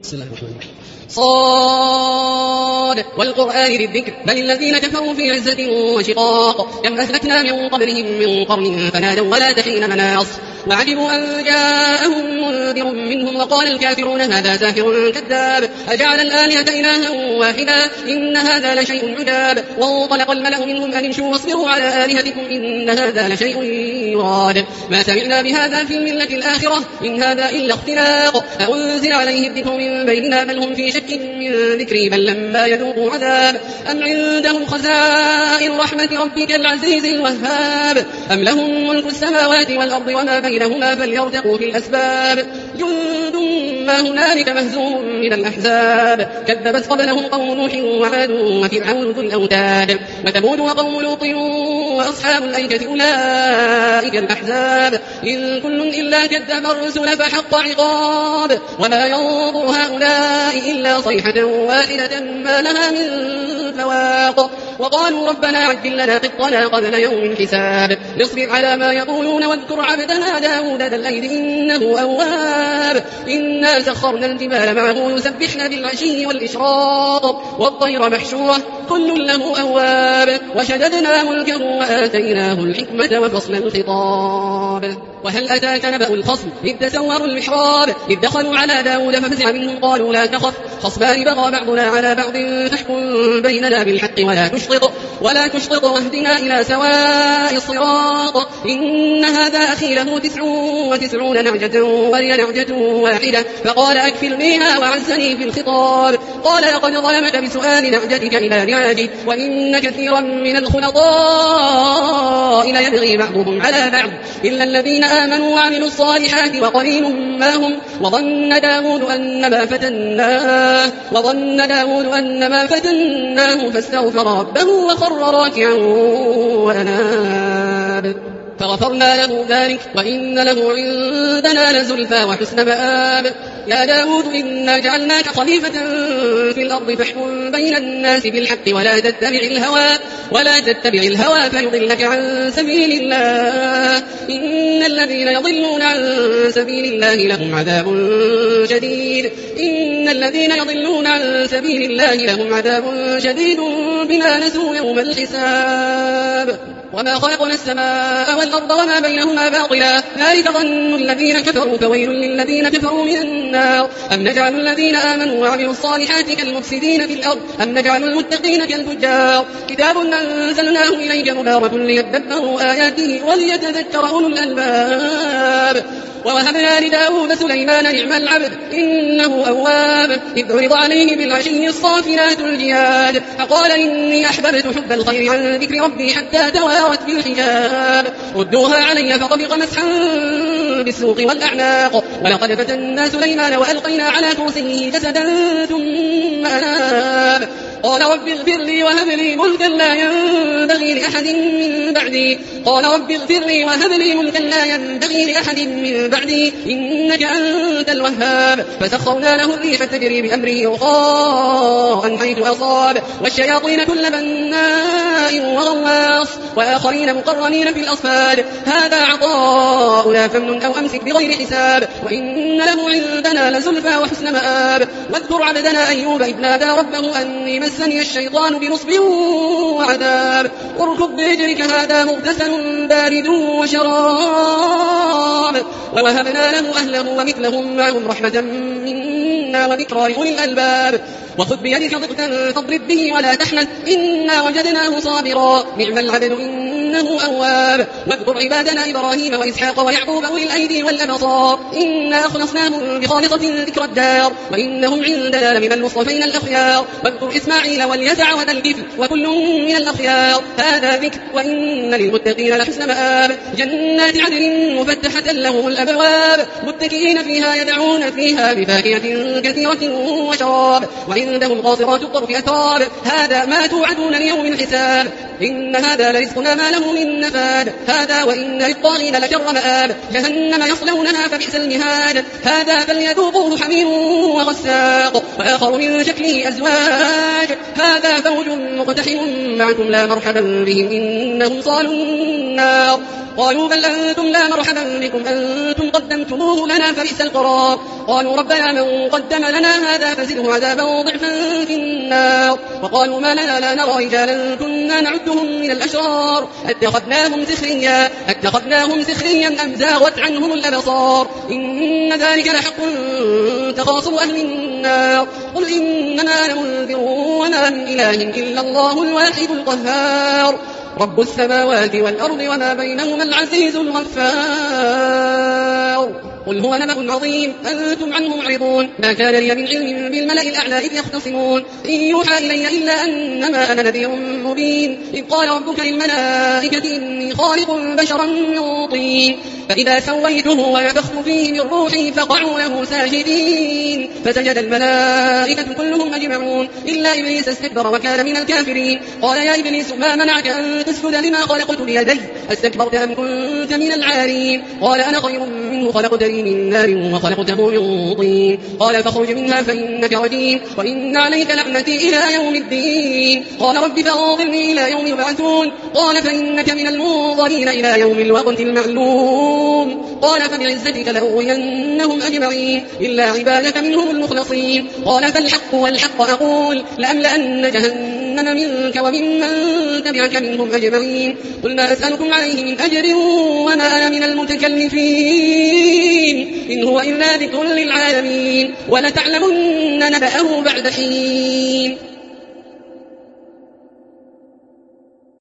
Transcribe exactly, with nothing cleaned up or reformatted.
بسم الله الرحمن الرحيم. صاد والقرآن ذي الذكر بل الذين كفروا في عزة وشقاق كم أهلكنا من قبلهم من قرن فنادوا ولا تحين مناص وعجبوا أن جاءهم منذر منهم وقال الكافرون هذا ساحر كذاب أجعل الآلهة إلها واحدا إن هذا لشيء عجاب وانطلق الملأ منهم أن امشوا واصبروا على آلهتكم إن هذا لشيء يراد ما سمعنا بهذا في الملة الآخرة إن هذا إلا اختلاق أنزل عليه الذكر من بيننا بل هم في شك من ذكري بل لما يذوقوا عذاب أم عندهم خزائن رحمة ربك العزيز الوهاب أم لهم ملك السماوات والأرض وما بينهما فليرتقوا في الأسباب جند ما هنالك مهزوم من الأحزاب كذبت قبلهم قوم نوح وعاد وفرعون ذو الأوتاد وثمود وقوم لوط وأصحاب الأيكة أولئك الأحزاب إن كل إلا كذب الرسل فحق عقاب وما ينظر هؤلاء إلا صيحة واحدة ما لها من فواق وقالوا ربنا عجل لنا قطنا قبل يوم الحساب نصبر على ما يقولون واذكر عبدنا داود ذا الليل إنه أواب إنا سخرنا الجبال معه يسبحن بالعشي والإشراق والطير محشورة كل له أواب وشددنا ملكه وآتيناه الحكمة وفصل الخطاب وهل أتاك نبأ الخصم إذ تسوروا المحراب إذ دخلوا على داود ففزع منهم قالوا لا تخف خصمان بغى بعضنا على بعض فاحكم بيننا بالحق ولا تشطط ولا تشطط واهدنا إلى سواء الصراط إن هذا أخي له تسع وتسعون نعجة ولي نعجة واحدة فقال أكفلنيها وعزني في الخطاب قال لقد ظلمك بسؤال نعجتك إلى نعاجه وإن كثيرا من الخلطاء ليبغي بعضهم على بعض إلا الذين آمنوا وعملوا الصالحات وقليل ما هم وظن داود أنما فتناه وظن داود أنما فتناه فاستغفر ربه وخر راكعا وأناب فغفرنا له ذلك وإن له عندنا لزلفى وحسن مآب يا داود إنا جعلناك خليفة في الأرض فاحكم بين الناس بالحق ولا تتبع الهوى ولا تتبع الهوى فيضلك عن سبيل الله إن الذين يضلون عن سبيل الله لهم عذاب شديد إن الذين يضلون عن سبيل الله لهم عذاب شديد بما نسوا يوم الحساب وما خلقنا السماء والأرض وما بينهما باطلا ذلك ظن الذين كفروا فويل للذين كفروا من النار أم نجعل الذين آمنوا وعملوا الصالحات كالمفسدين في الأرض أم نجعل المتقين كالفجار كتاب أنزلناه إليك مبارك ليدبروا آياته وليتذكر أولو الألباب ووهبنا لداود سليمان نعم العبد إنه أواب إذ عرض عليه بالعشي الصافنات الجياد فقال إني أحببت حب الخير عن ذكر ربي حتى توارت بالحجاب ردوها علي فطبق مسحا بالسوق والأعناق ولقد فتنا سليمان وألقينا على كرسيه جسدا ثم أناب قال رب اغفر لي وهب لي ملكا لا ينبغي لأحد من بعدي قال رب اغفر لي وهب لي ملكا لا ينبغي لأحد من بعدي إنك أنت الوهاب فسخرنا له الريح تجري بأمره رخاء حيث أصاب والشياطين كل بناء وغواص وآخرين مقرنين في الأصفاد هذا عطاؤنا فمن أو أمسك بغير حساب وإن له عندنا لزلفى وحسن مآب واذكر عبدنا أيوب إذ نادى ربه أني مسني الشيطان بنصب وعذاب اركض برجلك هذا مغتسل بارد وشراب ووهبنا له أهله ومثلهم معهم رحمة منا وذكرى لأولي الألباب وخذ بيدك ضغطا فاضرب به ولا تحنث إنا وجدناه صابرا نعم العبد إنه أواب واذكر عبادنا إبراهيم وإسحاق ويعقوب أولي الأيدي والأبصار إنا أخلصناهم بخالصة ذكر الدار وإنهم عندنا لمن المصطفين الأخيار واذكر إسماعيل واليسع وذا الكفل وكل من الأخيار هذا ذكر وإن للمتقين لحسن مآب جنات عدن مفتحة لهم الأبواب متكئين فيها يدعون فيها بفاكهة كثيرة وشراب وعندهم قاصرات الطرف أتراب هذا ما توعدون ليوم الحساب إن هذا لرزقنا ما له من نفاد هذا وإن للطاغين لشر مآب جهنم يصلونها فبئس المهاد هذا فليذوقوه حميم وغساق وآخر من شكله أزواج هذا فوج مقتحم معكم لا مرحبا بهم إنهم صالوا النار قالوا بل أنتم لا مرحبا بكم أنتم قدمتموه لنا فبئس القرار قالوا ربنا من قدم لنا هذا فزده عذابا ضعفا في النار وقالوا ما لنا لا نرى رجالا كنا نعدهم من الأشرار اتخذناهم سخريا اتخذناهم سخريا أم زاغت عنهم الأبصار إن ذلك لحق تخاصم أهل النار قل إنما أنا منذر وما من إله إلا الله الواحد القهار رب السماوات والأرض وما بينهما العزيز الغفار قل هو نبأ عظيم أنتم عنه معرضون ما كان لي من علم بالملأ الأعلى إذ يختصمون إن يوحى إلي إلا أنما أنا نذير مبين إذ قال ربك للملائكة إني خالق بشرا من طين فإذا سويته ونفخت فيه من روحي فقعوا له ساجدين فسجد الملائكة كلهم أجمعون إلا إبليس استكبر وكان من الكافرين قال يا إبليس ما منعك أن تسجد لما خلقت بيدي أستكبرت أم كنت من العالين قال أنا خير منه خلقتني من نار وخلقته من طين قال فاخرج منها فإنك رجيم وإن عليك لعنتي إلى يوم الدين قال رب فانظرني إلى يوم يبعثون قال فإنك من المنظرين إلى يوم الوقت المعلوم قال فبعزتك لأغوينهم أجمعين إلا عبادك منهم المخلصين قال فالحق والحق أقول لأملأن جهنم منك وممن تبعك منهم أجمعين قل ما أسألكم عليه من أجر وما أنا من المتكلفين إن هو إلا ذكر للعالمين ولتعلمن نبأه بعد حين